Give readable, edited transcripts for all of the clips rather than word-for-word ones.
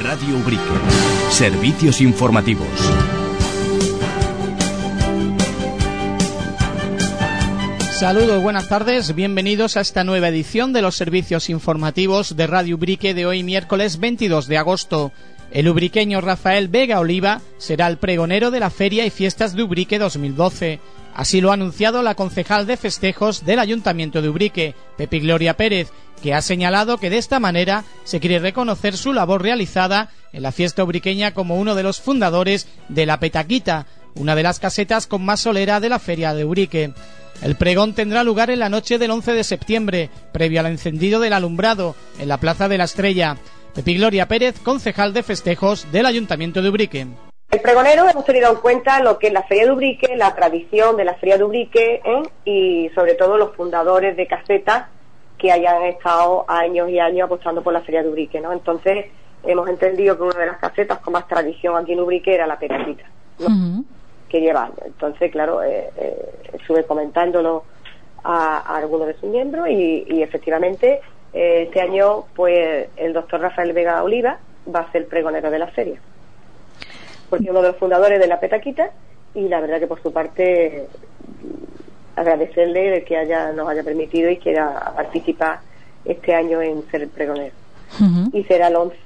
Radio Ubrique. Servicios informativos. Saludos, buenas tardes, bienvenidos a esta nueva edición de los servicios informativos de Radio Ubrique de hoy miércoles 22 de agosto. El ubriqueño Rafael Vega Oliva será el pregonero de la Feria y Fiestas de Ubrique 2012. Así lo ha anunciado la concejal de festejos del Ayuntamiento de Ubrique, Pepi Gloria Pérez, que ha señalado que de esta manera se quiere reconocer su labor realizada en la fiesta ubriqueña como uno de los fundadores de la Petaquita, una de las casetas con más solera de la Feria de Ubrique. El pregón tendrá lugar en la noche del 11 de septiembre, previo al encendido del alumbrado, en la Plaza de la Estrella. Pepi Gloria Pérez, concejal de festejos del Ayuntamiento de Ubrique. El pregonero hemos tenido en cuenta lo que es la Feria de Ubrique, la tradición de la Feria de Ubrique, y sobre todo los fundadores de casetas que hayan estado años y años apostando por la Feria de Ubrique, ¿no? Entonces hemos entendido que una de las casetas con más tradición aquí en Ubrique era la Petaquita, ¿no? Que lleva años. Entonces, claro, estuve comentándolo a algunos de sus miembros y efectivamente este año pues el doctor Rafael Vega Oliva va a ser el pregonero de la feria, porque es uno de los fundadores de la Petaquita, y la verdad que por su parte agradecerle de que nos haya permitido y quiera participar este año en ser el pregonero. Y será el 11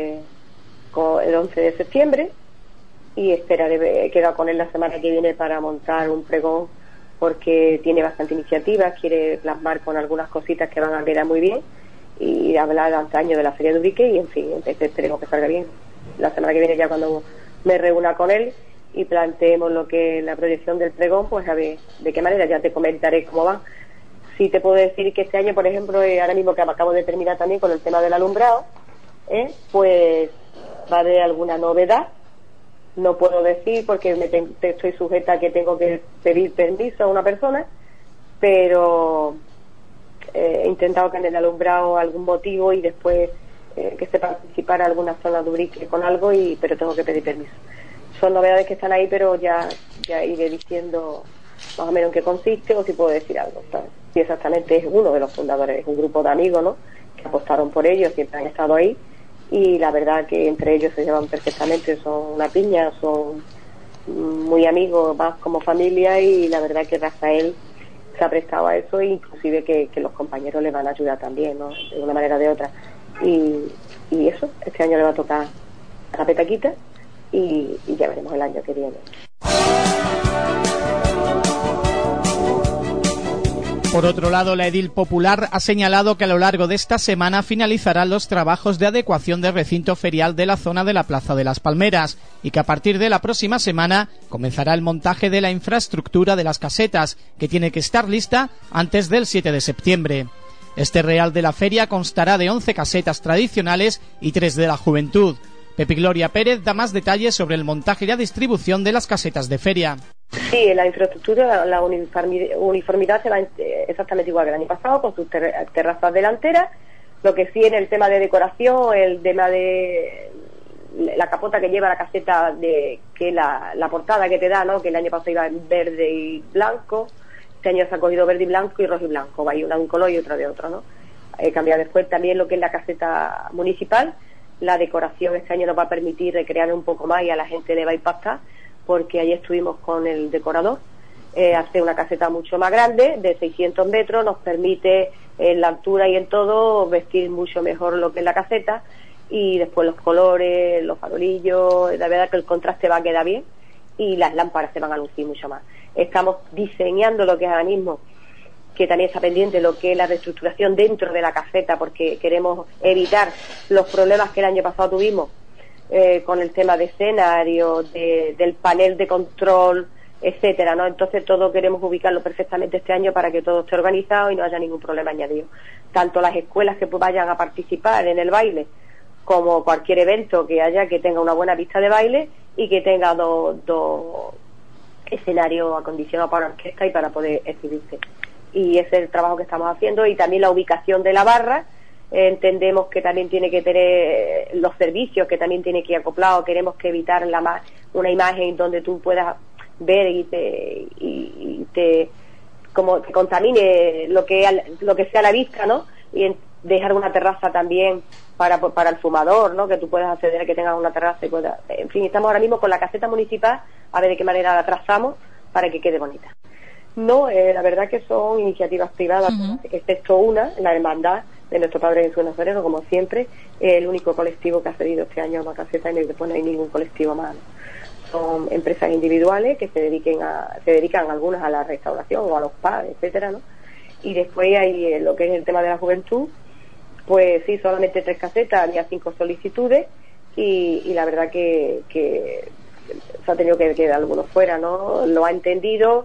de septiembre, y esperaré, queda con él la semana que viene para montar un pregón, porque tiene bastante iniciativa, quiere plasmar con algunas cositas que van a quedar muy bien y hablar antaño de la Feria de Ubrique, y en fin, esperemos que salga bien. La semana que viene, ya cuando me reúna con él y planteemos lo que es la proyección del pregón, pues a ver de qué manera, ya te comentaré cómo va. Sí te puedo decir que este año, por ejemplo, ahora mismo que acabo de terminar también con el tema del alumbrado, pues va a haber alguna novedad. No puedo decir porque estoy sujeta a que tengo que pedir permiso a una persona, pero he intentado que en el alumbrado algún motivo y después que se participara alguna zona de Ubrique con algo, pero tengo que pedir permiso. Son novedades que están ahí, pero ya iré diciendo más o menos en qué consiste, o si puedo decir algo, ¿sabes? Y exactamente es uno de los fundadores, es un grupo de amigos, ¿no?, que apostaron por ellos, siempre han estado ahí, y la verdad que entre ellos se llevan perfectamente, son una piña, son muy amigos, más como familia, y la verdad que Rafael se ha prestado a eso, e inclusive que los compañeros le van a ayudar también, ¿no?, de una manera o de otra. Y eso, este año le va a tocar a la Petaquita, y ya veremos el año que viene. Por otro lado, la edil popular ha señalado que a lo largo de esta semana finalizarán los trabajos de adecuación del recinto ferial de la zona de la Plaza de las Palmeras, y que a partir de la próxima semana comenzará el montaje de la infraestructura de las casetas, que tiene que estar lista antes del 7 de septiembre. Este real de la feria constará de 11 casetas tradicionales y 3 de la juventud. Pepi Gloria Pérez da más detalles sobre el montaje y la distribución de las casetas de feria. Sí, la infraestructura, la uniformidad será exactamente igual que el año pasado, con sus terrazas delanteras. Lo que sí, en el tema de decoración, el tema de la capota que lleva la caseta, que la portada que te da, ¿no?, que el año pasado iba en verde y blanco. Este año se ha cogido verde y blanco y rojo y blanco, va a ir una de un color y otra de otro, ¿no? Cambiar después también lo que es la caseta municipal. La decoración este año nos va a permitir recrear un poco más, y a la gente le va a impactar, porque allí estuvimos con el decorador. Hacer una caseta mucho más grande, de 600 metros, nos permite en la altura y en todo vestir mucho mejor lo que es la caseta, y después los colores, los farolillos, la verdad que el contraste va a quedar bien, y las lámparas se van a lucir mucho más. Estamos diseñando lo que es ahora mismo, que también está pendiente, lo que es la reestructuración dentro de la caseta, porque queremos evitar los problemas que el año pasado tuvimos con el tema de escenario, del panel de control, etcétera, ¿no? Entonces todo queremos ubicarlo perfectamente este año para que todo esté organizado y no haya ningún problema añadido. Tanto las escuelas que vayan a participar en el baile, como cualquier evento que haya, que tenga una buena pista de baile y que tenga dos escenarios acondicionados para orquesta y para poder exhibirse. Y ese es el trabajo que estamos haciendo, y también la ubicación de la barra. Entendemos que también tiene que tener los servicios, que también tiene que ir acoplado. Queremos que evitar una imagen donde tú puedas ver y te como que contamine lo que sea la vista, ¿no? Y dejar una terraza también para el fumador, ¿no? Que tú puedas acceder, que tengas una terraza y puedas... En fin, estamos ahora mismo con la caseta municipal a ver de qué manera la trazamos para que quede bonita. No, la verdad que son iniciativas privadas, excepto una, la Hermandad de Nuestro Padre Jesús Nazareno, como siempre, el único colectivo que ha cedido este año a una caseta, y después no hay ningún colectivo más, ¿no? Son empresas individuales que se dedican algunas a la restauración o a los pubs, etcétera, ¿no? Y después hay lo que es el tema de la juventud, pues sí, solamente 3 casetas, había 5 solicitudes y la verdad que se ha tenido que quedar algunos fuera, ¿no? Lo ha entendido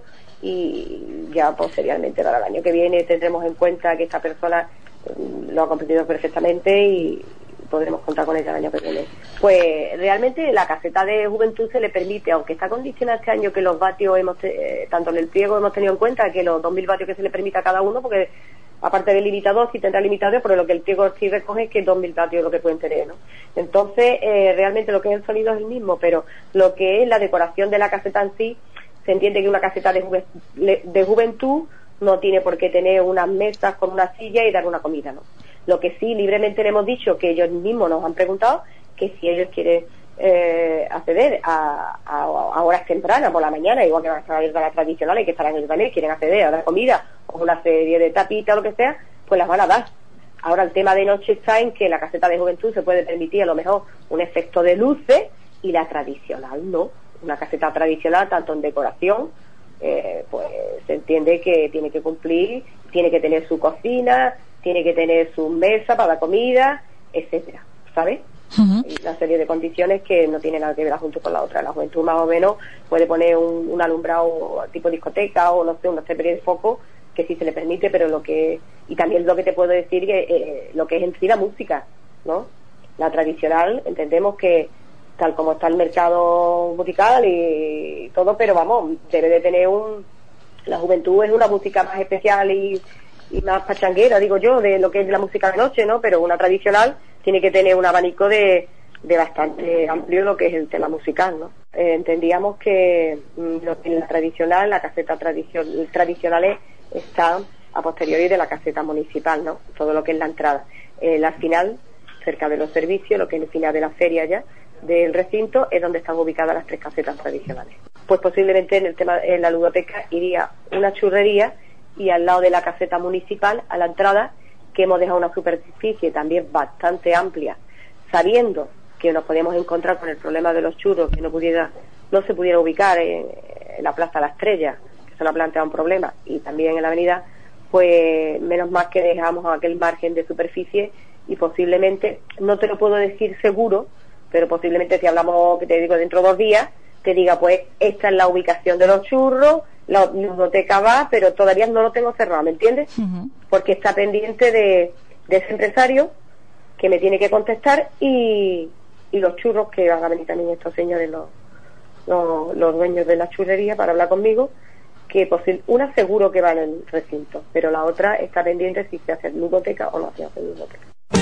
y ya posteriormente para el año que viene tendremos en cuenta que esta persona lo ha comprendido perfectamente y podremos contar con ella el año que viene. Pues realmente la caseta de juventud se le permite, aunque está condicionada este año que los vatios tanto en el pliego hemos tenido en cuenta que los 2.000 vatios que se le permita a cada uno, porque aparte del limitador sí tendrá limitador, pero lo que el pliego sí recoge es que 2.000 vatios es lo que pueden tener, ¿no? Entonces realmente lo que es el sonido es el mismo, pero lo que es la decoración de la caseta en sí, se entiende que una caseta de juventud no tiene por qué tener unas mesas con una silla y dar una comida, ¿no? Lo que sí, libremente le hemos dicho, que ellos mismos nos han preguntado, que si ellos quieren acceder a horas tempranas por la mañana, igual que van a estar abiertas las tradicionales, que estarán ellos también, quieren acceder a la comida o una serie de tapitas o lo que sea, pues las van a dar. Ahora el tema de noche está en que la caseta de juventud se puede permitir a lo mejor un efecto de luces y la tradicional no. Una caseta tradicional, tanto en decoración, pues se entiende que tiene que cumplir, tiene que tener su cocina, tiene que tener su mesa para la comida, etcétera, ¿sabes? Hay una serie de condiciones que no tienen nada que ver la juventud con la otra. La juventud más o menos puede poner un alumbrado tipo discoteca o no sé, una serie de focos que sí se le permite, pero y también lo que te puedo decir que lo que es en sí la música, ¿no? La tradicional, entendemos que tal como está el mercado musical y todo, pero vamos, debe de tener la juventud es una música más especial y más pachanguera, digo yo, de lo que es la música de noche, ¿no? Pero una tradicional tiene que tener un abanico de bastante amplio lo que es el tema musical, ¿no? Entendíamos que la tradicional, la caseta tradicionales está a posteriori de la caseta municipal, ¿no? Todo lo que es la entrada. Al final, cerca de los servicios, lo que es el final de la feria ya, del recinto, es donde están ubicadas las 3 casetas tradicionales. Pues posiblemente en la ludoteca iría una churrería y al lado de la caseta municipal, a la entrada, que hemos dejado una superficie también bastante amplia, sabiendo que nos podíamos encontrar con el problema de los churros, que no se pudiera ubicar en la Plaza La Estrella, que se nos ha planteado un problema, y también en la avenida, pues menos mal que dejamos aquel margen de superficie y posiblemente, no te lo puedo decir seguro, pero posiblemente si hablamos, que te digo, dentro de 2 días, te diga, pues esta es la ubicación de los churros, la ludoteca va, pero todavía no lo tengo cerrado, ¿me entiendes? Porque está pendiente de ese empresario que me tiene que contestar y los churros, que van a venir también estos señores, los dueños de la churrería, para hablar conmigo, que una seguro que va en el recinto, pero la otra está pendiente si se hace ludoteca o no se hace ludoteca.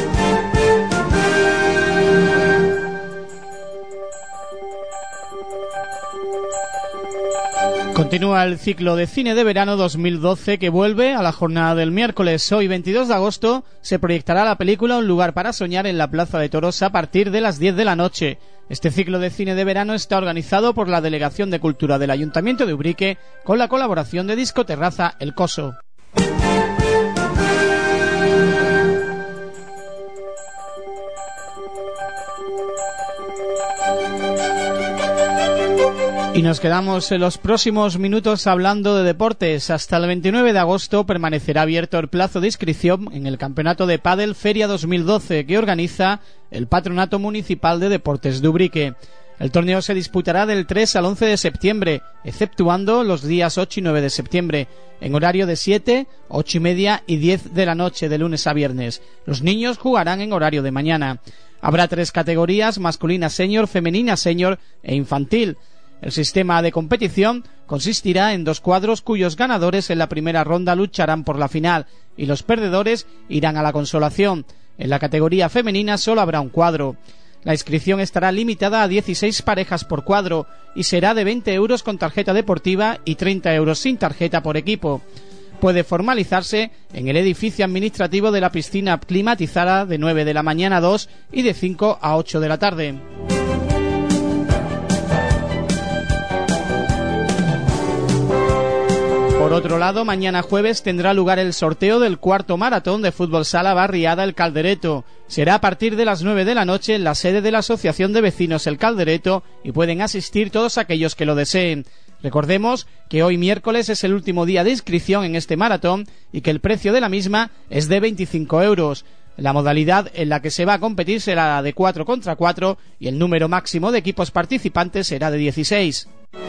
Continúa el ciclo de cine de verano 2012 que vuelve a la jornada del miércoles. Hoy, 22 de agosto, se proyectará la película Un lugar para soñar en la Plaza de Toros a partir de las 10 de la noche. Este ciclo de cine de verano está organizado por la Delegación de Cultura del Ayuntamiento de Ubrique con la colaboración de Discoterraza El Coso. Y nos quedamos en los próximos minutos hablando de deportes. Hasta el 29 de agosto permanecerá abierto el plazo de inscripción en el Campeonato de Pádel Feria 2012 que organiza el Patronato Municipal de Deportes de Ubrique. El torneo se disputará del 3 al 11 de septiembre, exceptuando los días 8 y 9 de septiembre, en horario de 7, 8 y media y 10 de la noche de lunes a viernes. Los niños jugarán en horario de mañana. Habrá 3 categorías: masculina senior, femenina senior e infantil. El sistema de competición consistirá en 2 cuadros cuyos ganadores en la primera ronda lucharán por la final y los perdedores irán a la consolación. En la categoría femenina solo habrá un cuadro. La inscripción estará limitada a 16 parejas por cuadro y será de 20 euros con tarjeta deportiva y 30 euros sin tarjeta por equipo. puede formalizarse en el edificio administrativo de la piscina climatizada de 9 de la mañana a 2 y de 5 a 8 de la tarde. Por otro lado, mañana jueves tendrá lugar el sorteo del cuarto maratón de fútbol sala Barriada El Caldereto. Será a partir de las 9 de la noche en la sede de la Asociación de Vecinos El Caldereto y pueden asistir todos aquellos que lo deseen. Recordemos que hoy miércoles es el último día de inscripción en este maratón y que el precio de la misma es de 25 euros. La modalidad en la que se va a competir será la de 4 contra 4 y el número máximo de equipos participantes será de 16.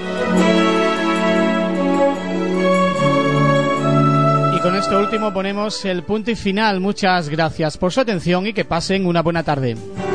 Con esto último ponemos el punto y final. Muchas gracias por su atención y que pasen una buena tarde.